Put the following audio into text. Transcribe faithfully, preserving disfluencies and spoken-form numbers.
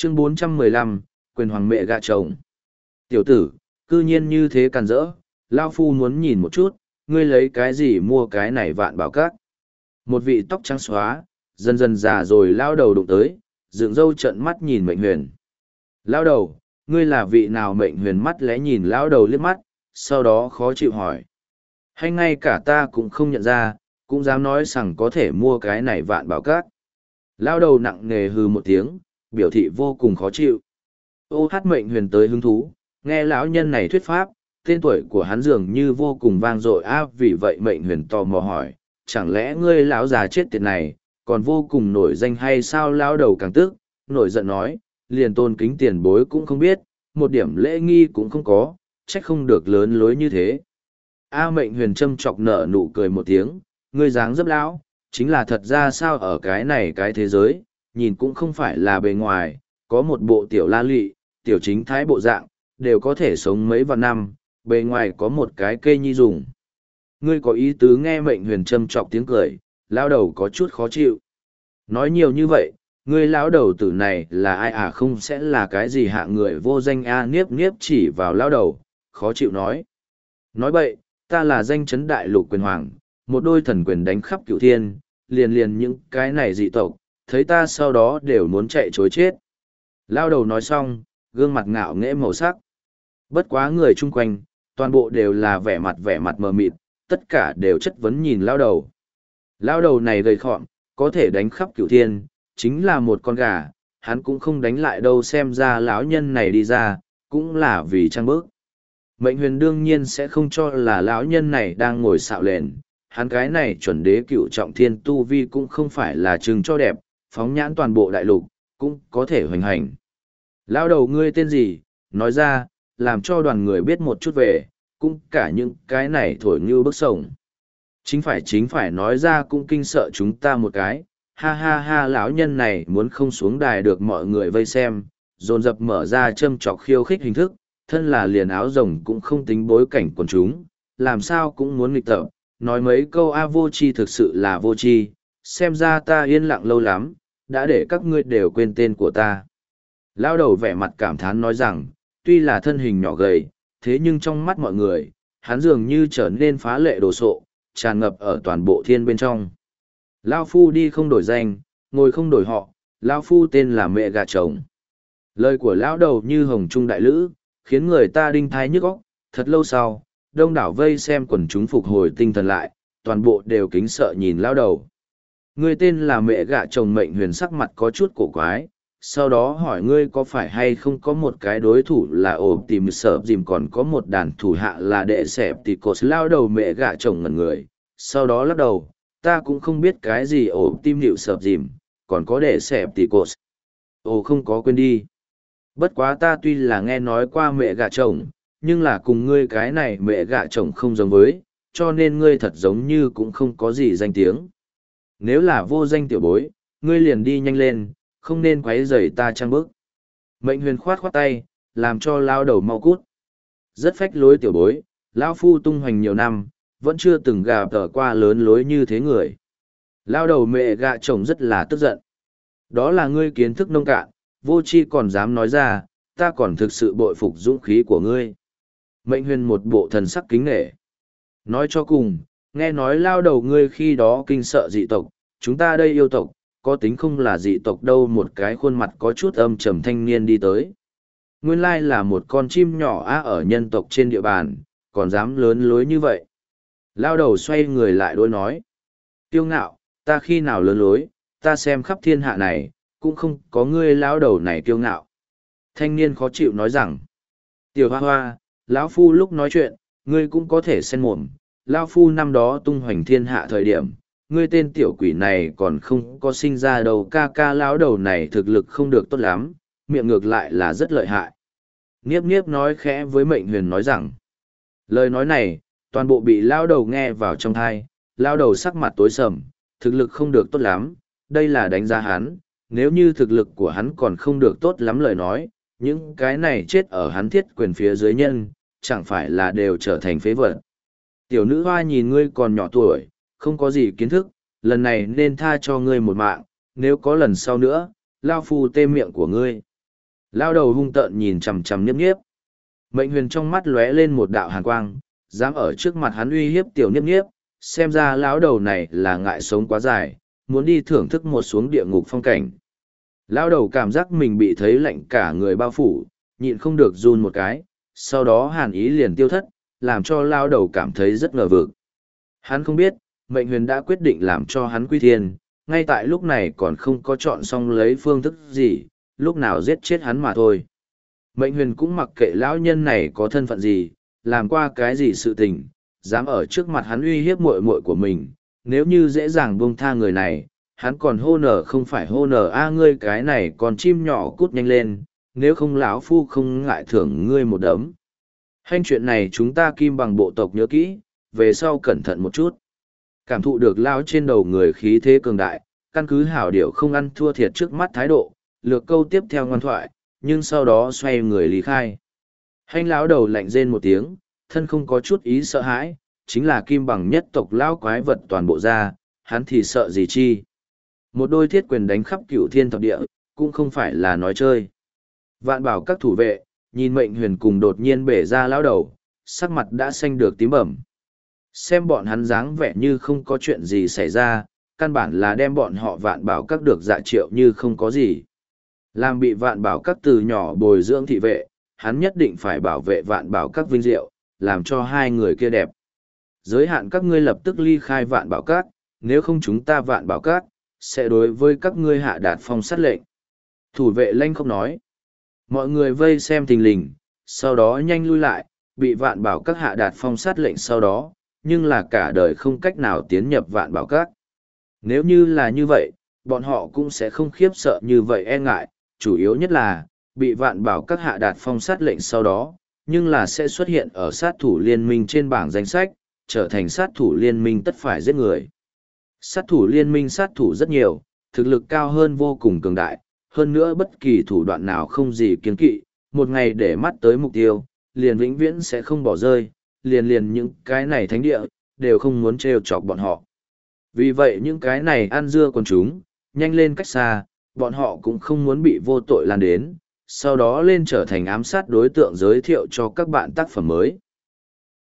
Chương bốn trăm mười lăm, quyền hoàng mẹ gạ chồng. Tiểu tử, cư nhiên như thế càn rỡ, Lao Phu muốn nhìn một chút, ngươi lấy cái gì mua cái này vạn bảo các. Một vị tóc trắng xóa, dần dần già rồi lao đầu đụng tới, dựng râu trợn mắt nhìn mệnh huyền. Lao đầu, ngươi là vị nào? Mệnh huyền mắt lẽ nhìn lao đầu liếc mắt, sau đó khó chịu hỏi. Hay ngay cả ta cũng không nhận ra, cũng dám nói rằng có thể mua cái này vạn bảo các. Lao đầu nặng nề hừ một tiếng, biểu thị vô cùng khó chịu. Ô hát mệnh huyền tới hứng thú, nghe lão nhân này thuyết pháp, tên tuổi của hắn dường như vô cùng vang dội a. Vì vậy mệnh huyền tò mò hỏi, chẳng lẽ ngươi lão già chết tiệt này còn vô cùng nổi danh hay sao? Lão đầu càng tức, nổi giận nói, liền tôn kính tiền bối cũng không biết, một điểm lễ nghi cũng không có, trách không được lớn lối như thế. A mệnh huyền châm chọc nở nụ cười một tiếng, ngươi dáng dấp lão, chính là thật ra sao ở cái này cái thế giới, nhìn cũng không phải là bề ngoài, có một bộ tiểu la lị, tiểu chính thái bộ dạng, đều có thể sống mấy vạn năm, bề ngoài có một cái cây nhi dùng. Ngươi có ý tứ? Nghe mệnh huyền châm chọc tiếng cười, lão đầu có chút khó chịu. Nói nhiều như vậy, ngươi lão đầu tử này là ai à? Không sẽ là cái gì hạ người vô danh a? Niếp niếp chỉ vào lão đầu, khó chịu nói. Nói bậy, ta là danh chấn đại lục quyền hoàng, một đôi thần quyền đánh khắp cửu thiên, liền liền những cái này dị tộc, thấy ta sau đó đều muốn chạy chối chết. Lao đầu nói xong, gương mặt ngạo nghễ màu sắc. Bất quá người chung quanh, toàn bộ đều là vẻ mặt vẻ mặt mờ mịt, tất cả đều chất vấn nhìn lao đầu. Lao đầu này gầy khọm, có thể đánh khắp cửu thiên, chính là một con gà, hắn cũng không đánh lại đâu. Xem ra lão nhân này đi ra, cũng là vì trang bước. Mệnh huyền đương nhiên sẽ không cho là lão nhân này đang ngồi xạo lền, hắn cái này chuẩn đế cựu trọng thiên tu vi cũng không phải là chừng cho đẹp, phóng nhãn toàn bộ đại lục, cũng có thể hoành hành. Lão đầu, ngươi tên gì? Nói ra, làm cho đoàn người biết một chút về, cũng cả những cái này thổi như bức sổng. Chính phải chính phải nói ra cũng kinh sợ chúng ta một cái, ha ha ha. Lão nhân này muốn không xuống đài được mọi người vây xem, dồn dập mở ra châm chọc khiêu khích hình thức, thân là liền áo rồng cũng không tính bối cảnh quần chúng, làm sao cũng muốn nghịch tập, nói mấy câu a. Vô tri, thực sự là vô tri, xem ra ta yên lặng lâu lắm, đã để các ngươi đều quên tên của ta. Lao đầu vẻ mặt cảm thán nói rằng, tuy là thân hình nhỏ gầy, thế nhưng trong mắt mọi người, hắn dường như trở nên phá lệ đồ sộ, tràn ngập ở toàn bộ thiên bên trong. Lao Phu đi không đổi danh, ngồi không đổi họ, Lao Phu tên là mẹ gà chồng. Lời của lão đầu như hồng trung đại lữ, khiến người ta đinh thái nhức óc. Thật lâu sau, đông đảo vây xem quần chúng phục hồi tinh thần lại, toàn bộ đều kính sợ nhìn lão đầu. Ngươi tên là mẹ gạ chồng? Mệnh huyền sắc mặt có chút cổ quái, sau đó hỏi, ngươi có phải hay không có một cái đối thủ là ổ tìm sợ dìm, còn có một đàn thủ hạ là đệ sẹp tì cột? Lao đầu mẹ gạ chồng ngẩn người, sau đó lắc đầu, ta cũng không biết cái gì ổ tim hiệu sợp dìm, còn có đệ sẹp tì cột. Ồ, không có, quên đi. Bất quá ta tuy là nghe nói qua mẹ gạ chồng, nhưng là cùng ngươi cái này mẹ gạ chồng không giống với, cho nên ngươi thật giống như cũng không có gì danh tiếng. Nếu là vô danh tiểu bối, ngươi liền đi nhanh lên, không nên quấy rầy ta trang bức. Mệnh huyền khoát khoát tay, làm cho lao đầu mau cút. Rất phách lối tiểu bối, lão Phu tung hoành nhiều năm, vẫn chưa từng gặp tờ qua lớn lối như thế người. Lao đầu mẹ gạ chồng rất là tức giận. Đó là ngươi kiến thức nông cạn, vô tri còn dám nói ra, ta còn thực sự bội phục dũng khí của ngươi. Mệnh huyền một bộ thần sắc kính nể. Nói cho cùng, nghe nói lao đầu ngươi khi đó kinh sợ dị tộc, chúng ta đây yêu tộc, có tính không là dị tộc đâu? Một cái khuôn mặt có chút âm trầm thanh niên đi tới. Nguyên lai là một con chim nhỏ á, ở nhân tộc trên địa bàn, còn dám lớn lối như vậy. Lao đầu xoay người lại đối nói. Kiêu ngạo, ta khi nào lớn lối, ta xem khắp thiên hạ này, cũng không có ngươi lão đầu này kiêu ngạo. Thanh niên khó chịu nói rằng, tiểu hoa hoa, lão Phu lúc nói chuyện, ngươi cũng có thể xen mồm. Lão Phu năm đó tung hoành thiên hạ thời điểm, ngươi tên tiểu quỷ này còn không có sinh ra đâu. Ca ca, lão đầu này thực lực không được tốt lắm, miệng ngược lại là rất lợi hại. Niếp niếp nói khẽ với mệnh huyền nói rằng, lời nói này, toàn bộ bị lão đầu nghe vào trong thai. Lão đầu sắc mặt tối sầm, thực lực không được tốt lắm, đây là đánh giá hắn. Nếu như thực lực của hắn còn không được tốt lắm lời nói, những cái này chết ở hắn thiết quyền phía dưới nhân, chẳng phải là đều trở thành phế vật. Tiểu nữ hoa, nhìn ngươi còn nhỏ tuổi, không có gì kiến thức, lần này nên tha cho ngươi một mạng, nếu có lần sau nữa, Lao Phu tê miệng của ngươi. Lao đầu hung tợn nhìn chằm chằm Niếp Niếp. Mệnh huyền trong mắt lóe lên một đạo hàn quang, dám ở trước mặt hắn uy hiếp tiểu Niếp Niếp, xem ra lão đầu này là ngại sống quá dài, muốn đi thưởng thức một xuống địa ngục phong cảnh. Lão đầu cảm giác mình bị thấy lạnh cả người bao phủ, nhịn không được run một cái, sau đó hàn ý liền tiêu thất, làm cho lão đầu cảm thấy rất ngờ vực. Hắn không biết, mệnh huyền đã quyết định làm cho hắn quy thiên, ngay tại lúc này còn không có chọn xong lấy phương thức gì, lúc nào giết chết hắn mà thôi. Mệnh huyền cũng mặc kệ lão nhân này có thân phận gì, làm qua cái gì sự tình, dám ở trước mặt hắn uy hiếp muội muội của mình, nếu như dễ dàng buông tha người này, hắn còn hô nở không phải hô nở a ngươi cái này còn chim nhỏ cút nhanh lên, nếu không lão phu không ngại thưởng ngươi một đấm. Hành chuyện này chúng ta kim bằng bộ tộc nhớ kỹ, về sau cẩn thận một chút. Cảm thụ được lao trên đầu người khí thế cường đại, căn cứ hảo điệu không ăn thua thiệt trước mắt thái độ, lược câu tiếp theo ngoan thoại, nhưng sau đó xoay người lý khai. Hành lão đầu lạnh rên một tiếng, thân không có chút ý sợ hãi, chính là kim bằng nhất tộc lão quái vật toàn bộ ra, hắn thì sợ gì chi. Một đôi thiết quyền đánh khắp cửu thiên thập địa, cũng không phải là nói chơi. Vạn bảo các thủ vệ, nhìn mệnh huyền cùng đột nhiên bể ra lão đầu, sắc mặt đã xanh được tím bẩm. Xem bọn hắn dáng vẻ như không có chuyện gì xảy ra, căn bản là đem bọn họ vạn bảo các được dạ triệu như không có gì. Làm bị vạn bảo các từ nhỏ bồi dưỡng thị vệ, hắn nhất định phải bảo vệ vạn bảo các vinh diệu, làm cho hai người kia đẹp. Giới hạn các ngươi lập tức ly khai vạn bảo các, nếu không chúng ta vạn bảo các, sẽ đối với các ngươi hạ đạt phong sát lệnh. Thủ vệ lanh không nói. Mọi người vây xem tình lình, sau đó nhanh lui lại, bị vạn bảo các hạ đạt phong sát lệnh sau đó, nhưng là cả đời không cách nào tiến nhập vạn bảo các. Nếu như là như vậy, bọn họ cũng sẽ không khiếp sợ như vậy e ngại, chủ yếu nhất là, bị vạn bảo các hạ đạt phong sát lệnh sau đó, nhưng là sẽ xuất hiện ở sát thủ liên minh trên bảng danh sách, trở thành sát thủ liên minh tất phải giết người. Sát thủ liên minh sát thủ rất nhiều, thực lực cao hơn vô cùng cường đại, hơn nữa bất kỳ thủ đoạn nào không gì kiên kỵ, một ngày để mắt tới mục tiêu, liền vĩnh viễn sẽ không bỏ rơi, liền liền những cái này thánh địa, đều không muốn trêu chọc bọn họ. Vì vậy những cái này ăn dưa con chúng, nhanh lên cách xa, bọn họ cũng không muốn bị vô tội lan đến, sau đó lên trở thành ám sát đối tượng giới thiệu cho các bạn tác phẩm mới.